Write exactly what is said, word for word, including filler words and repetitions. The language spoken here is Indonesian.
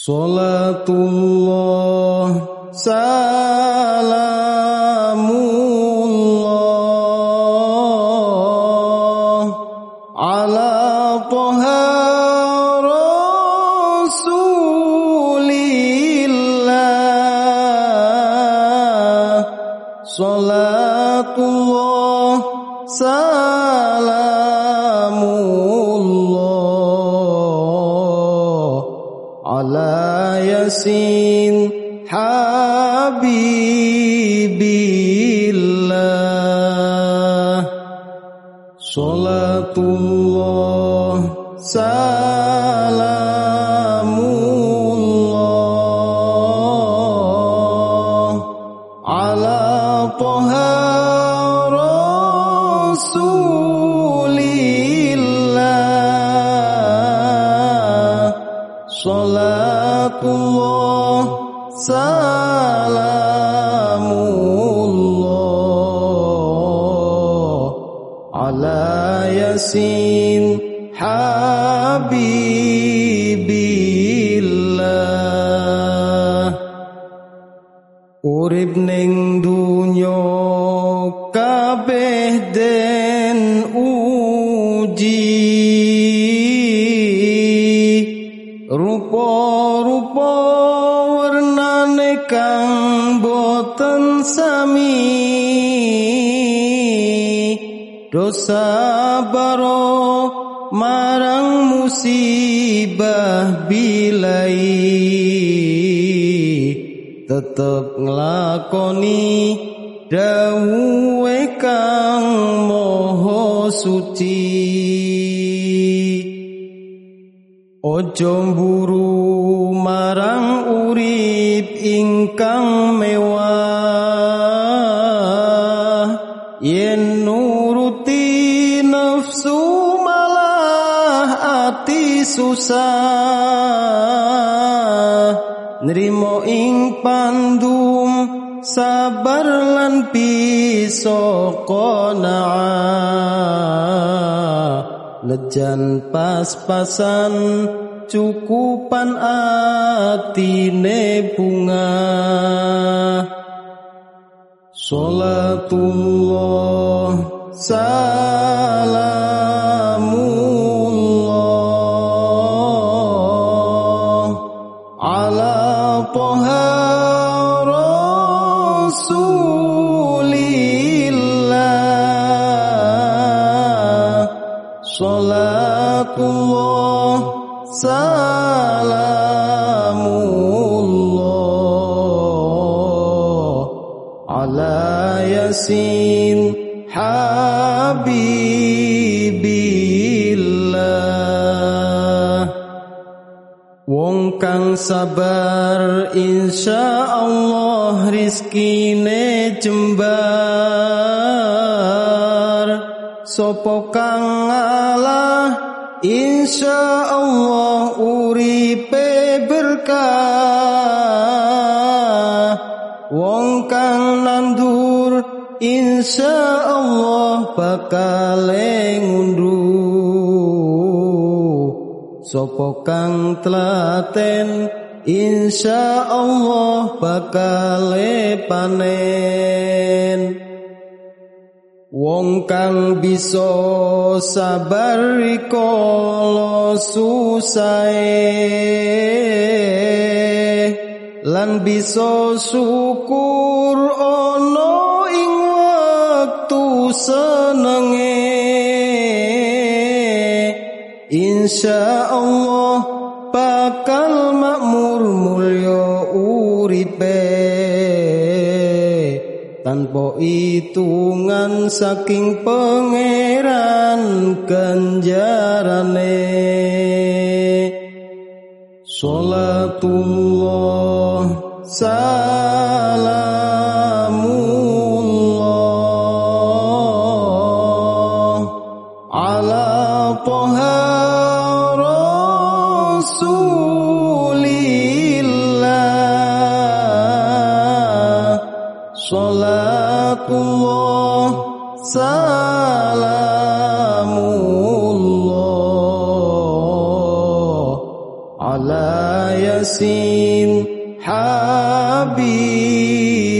Salatullah salamullah ala Toha Rasulillah. Salatullah salamullah ala Yasin Habibillah. Salatullah salamullah ala Toha Rasulillah. Salatullah salamullah ala Yasin Habibillah. Urip ning dunya kabeh den uji, rupa-rupa warnane kang boten sami, dosa baro marang musibah bilai, tetep nglakoni dawuhe kang maha suci. Ojo mburu marang urip ingkang mewah, yen nuruti nafsu malah ati susah. Nrimo ing pandum sabar lan bisa qanaah, lejan pas-pasan cukupan atine bunga. Salatullah salamullah ala Toha Rasulillah. Salatullah salamullah ala Yasin Habibillah. Wong kang sabar insyaallah rizkine jembar, sopo kang ngalah insyaallah uripe berkah. Wong kang nandur insyaallah bakal ngunduh, sopo kang telaten insyaallah bakal panen. Wong kang bisa sabar rikala susahe, lan bisa syukur ana ing wektu senenge, insyaallah bakal makmur mulya uripe, tanpa hitungan saking pangeran ganjarane. Salatullah salamullah ala Toha Rasulillah. Salatullah salamullah على ياسين حبيب